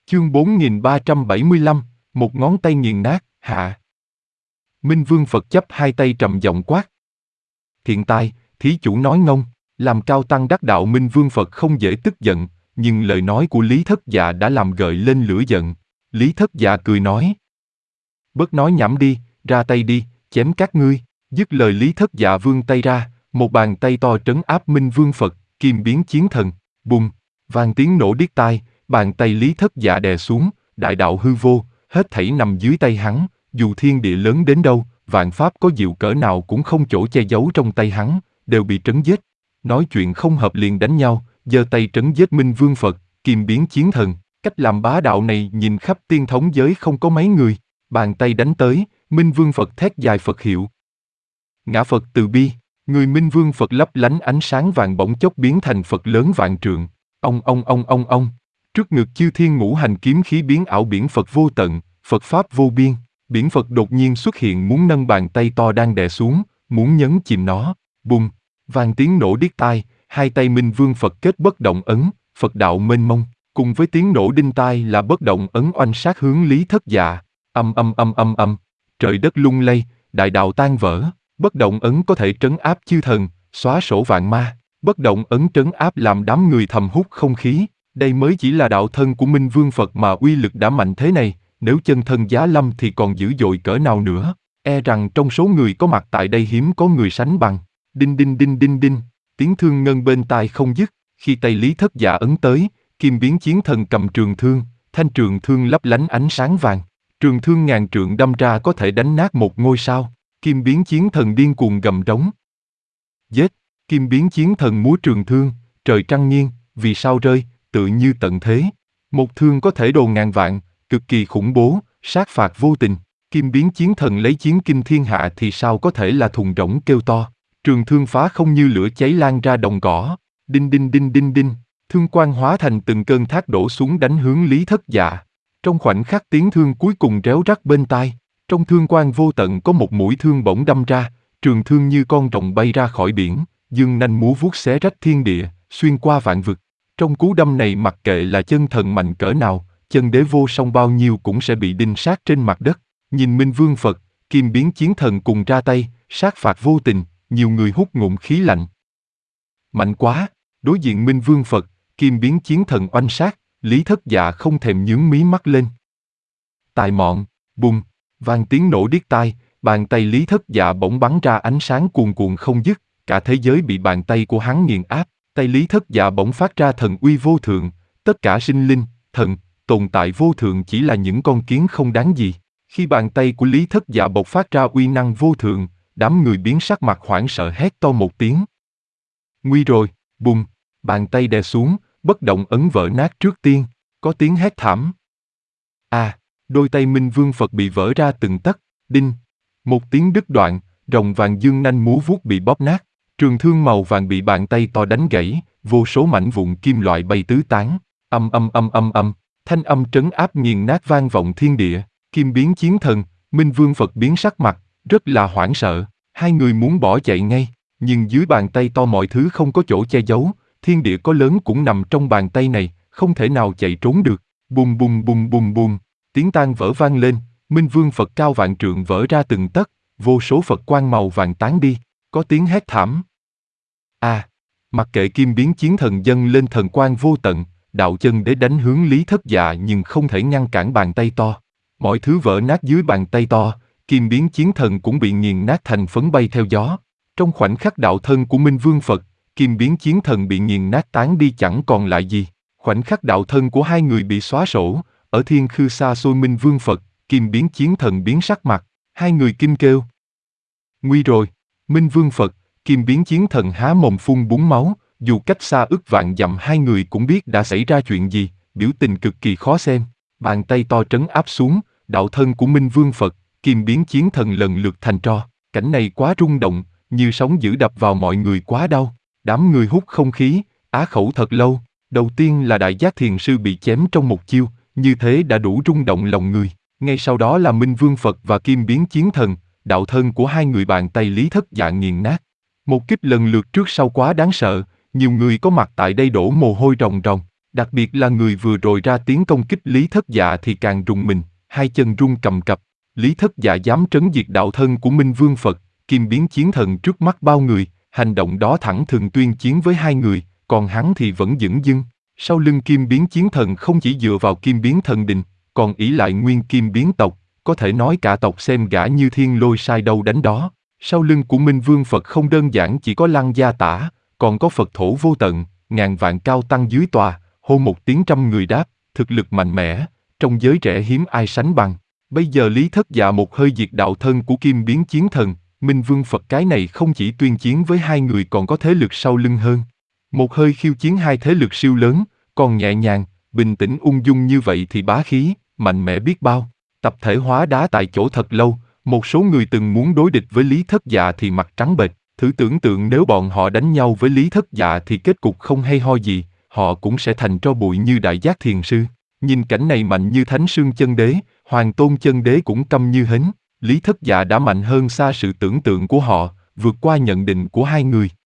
Chương 4375, một ngón tay nghiền nát, hạ. Minh Vương Phật chắp hai tay trầm giọng quát. Thiện tai, thí chủ nói ngông, làm cao tăng đắc đạo Minh Vương Phật không dễ tức giận, nhưng lời nói của Lý Thất Dạ đã làm gợi lên lửa giận. Lý Thất Dạ cười nói. Bớt nói nhảm đi, ra tay đi, chém các ngươi. Dứt lời Lý Thất Dạ vươn tay ra, một bàn tay to trấn áp Minh Vương Phật, kim biến chiến thần, bùng, vang tiếng nổ điếc tai, bàn tay Lý Thất Dạ đè xuống, đại đạo hư vô, hết thảy nằm dưới tay hắn, dù thiên địa lớn đến đâu, vạn pháp có diệu cỡ nào cũng không chỗ che giấu trong tay hắn, đều bị trấn giết. Nói chuyện không hợp liền đánh nhau, giơ tay trấn giết Minh Vương Phật, kim biến chiến thần, cách làm bá đạo này nhìn khắp tiên thống giới không có mấy người. Bàn tay đánh tới, Minh Vương Phật thét dài Phật hiệu. Ngã Phật từ bi, người Minh Vương Phật lấp lánh ánh sáng vàng bỗng chốc biến thành Phật lớn vạn trượng. Ông. Trước ngực chư thiên ngũ hành kiếm khí biến ảo biển Phật vô tận, Phật pháp vô biên. Biển Phật đột nhiên xuất hiện muốn nâng bàn tay to đang đè xuống, muốn nhấn chìm nó. Bùng, vang tiếng nổ điếc tai, hai tay Minh Vương Phật kết bất động ấn, Phật đạo mênh mông, cùng với tiếng nổ đinh tai là bất động ấn oanh sát hướng Lý Thất Dạ. Âm. Trời đất lung lay, đại đạo tan vỡ. Bất động ấn có thể trấn áp chư thần, xóa sổ vạn ma. Bất động ấn trấn áp làm đám người thầm hút không khí. Đây mới chỉ là đạo thân của Minh Vương Phật mà uy lực đã mạnh thế này. Nếu chân thân giá lâm thì còn dữ dội cỡ nào nữa. E rằng trong số người có mặt tại đây hiếm có người sánh bằng. Đinh. Tiếng thương ngân bên tai không dứt. Khi tay Lý Thất Dạ ấn tới, kim biến chiến thần cầm trường thương, thanh trường thương lấp lánh ánh sáng vàng. Trường thương ngàn trượng đâm ra có thể đánh nát một ngôi sao. Kim biến chiến thần điên cuồng gầm trống. Giết! Kim biến chiến thần múa trường thương, trời trăng nghiêng, vì sao rơi, tự như tận thế. Một thương có thể đồ ngàn vạn, cực kỳ khủng bố, sát phạt vô tình. Kim biến chiến thần lấy chiến kinh thiên hạ thì sao có thể là thùng rỗng kêu to. Trường thương phá không như lửa cháy lan ra đồng cỏ. Đinh. Thương quang hóa thành từng cơn thác đổ xuống đánh hướng Lý Thất Dạ. Trong khoảnh khắc tiếng thương cuối cùng réo rắt bên tai, trong thương quang vô tận có một mũi thương bỗng đâm ra, trường thương như con rồng bay ra khỏi biển, dương nanh múa vuốt xé rách thiên địa, xuyên qua vạn vực. Trong cú đâm này mặc kệ là chân thần mạnh cỡ nào, chân đế vô song bao nhiêu cũng sẽ bị đinh sát trên mặt đất. Nhìn Minh Vương Phật, kim biến chiến thần cùng ra tay, sát phạt vô tình, nhiều người hút ngụm khí lạnh. Mạnh quá, đối diện Minh Vương Phật, kim biến chiến thần oanh sát, Lý Thất Dạ không thèm nhướng mí mắt lên. Tài mọn, bùng, vang tiếng nổ điếc tai, bàn tay Lý Thất Dạ bỗng bắn ra ánh sáng cuồn cuộn không dứt, cả thế giới bị bàn tay của hắn nghiền áp. Tay Lý Thất Dạ bỗng phát ra thần uy vô thượng, tất cả sinh linh, thần, tồn tại vô thượng chỉ là những con kiến không đáng gì. Khi bàn tay của Lý Thất Dạ bộc phát ra uy năng vô thượng, đám người biến sắc mặt hoảng sợ hét to một tiếng. Nguy rồi, bùng, bàn tay đè xuống, bất động ấn vỡ nát trước tiên, có tiếng hét thảm. Đôi tay Minh Vương Phật bị vỡ ra từng tấc, đinh. Một tiếng đứt đoạn, rồng vàng dương nanh múa vuốt bị bóp nát, trường thương màu vàng bị bàn tay to đánh gãy, vô số mảnh vụn kim loại bay tứ tán. Âm, thanh âm trấn áp nghiền nát vang vọng thiên địa. Kim biến chiến thần, Minh Vương Phật biến sắc mặt, rất là hoảng sợ. Hai người muốn bỏ chạy ngay, nhưng dưới bàn tay to mọi thứ không có chỗ che giấu. Thiên địa có lớn cũng nằm trong bàn tay này, không thể nào chạy trốn được. Bùng. Tiếng tan vỡ vang lên, Minh Vương Phật cao vạn trượng vỡ ra từng tấc, vô số Phật quang màu vàng tán đi, có tiếng hét thảm. Mặc kệ kim biến chiến thần dâng lên thần quang vô tận, đạo chân đế đánh hướng Lý Thất Dạ nhưng không thể ngăn cản bàn tay to. Mọi thứ vỡ nát dưới bàn tay to, kim biến chiến thần cũng bị nghiền nát thành phấn bay theo gió. Trong khoảnh khắc đạo thân của Minh Vương Phật, kim biến chiến thần bị nghiền nát tán đi chẳng còn lại gì. Khoảnh khắc đạo thân của hai người bị xóa sổ, ở thiên khư xa xôi Minh Vương Phật, kim biến chiến thần biến sắc mặt, hai người kinh kêu. Nguy rồi, Minh Vương Phật, kim biến chiến thần há mồm phun búng máu, dù cách xa ức vạn dặm hai người cũng biết đã xảy ra chuyện gì, biểu tình cực kỳ khó xem. Bàn tay to trấn áp xuống, đạo thân của Minh Vương Phật, kim biến chiến thần lần lượt thành tro. Cảnh này quá rung động, như sóng dữ đập vào mọi người quá đau. Đám người hút không khí, á khẩu thật lâu. Đầu tiên là Đại Giác Thiền Sư bị chém trong một chiêu, như thế đã đủ rung động lòng người. Ngay sau đó là Minh Vương Phật và kim biến chiến thần, đạo thân của hai người bàn tay Lý Thất Dạ nghiền nát. Một kích lần lượt trước sau quá đáng sợ, nhiều người có mặt tại đây đổ mồ hôi ròng ròng. Đặc biệt là người vừa rồi ra tiếng công kích Lý Thất Dạ thì càng rùng mình, hai chân run cầm cập. Lý Thất Dạ dám trấn diệt đạo thân của Minh Vương Phật, Kim Biến Chiến Thần trước mắt bao người, hành động đó thẳng thừng tuyên chiến với hai người, còn hắn thì vẫn dửng dưng. Sau lưng Kim Biến Chiến Thần không chỉ dựa vào Kim Biến Thần Đình, còn ỷ lại nguyên Kim Biến tộc, có thể nói cả tộc xem gã như thiên lôi sai đâu đánh đó. Sau lưng của Minh Vương Phật không đơn giản chỉ có Lăng Gia Tả, còn có Phật thổ vô tận, ngàn vạn cao tăng dưới tòa, hô một tiếng trăm người đáp, thực lực mạnh mẽ, trong giới trẻ hiếm ai sánh bằng. Bây giờ Lý Thất Dạ một hơi diệt đạo thân của Kim Biến Chiến Thần, Minh Vương Phật cái này không chỉ tuyên chiến với hai người còn có thế lực sau lưng hơn. Một hơi khiêu chiến hai thế lực siêu lớn, còn nhẹ nhàng, bình tĩnh ung dung như vậy thì bá khí, mạnh mẽ biết bao. Tập thể hóa đá tại chỗ thật lâu, một số người từng muốn đối địch với Lý Thất Dạ thì mặt trắng bệch. Thử tưởng tượng nếu bọn họ đánh nhau với Lý Thất Dạ thì kết cục không hay ho gì, họ cũng sẽ thành tro bụi như Đại Giác Thiền Sư. Nhìn cảnh này mạnh như Thánh Sương Chân Đế, Hoàng Tôn Chân Đế cũng câm như hến. Lý Thất Dạ đã mạnh hơn xa sự tưởng tượng của họ, vượt qua nhận định của hai người.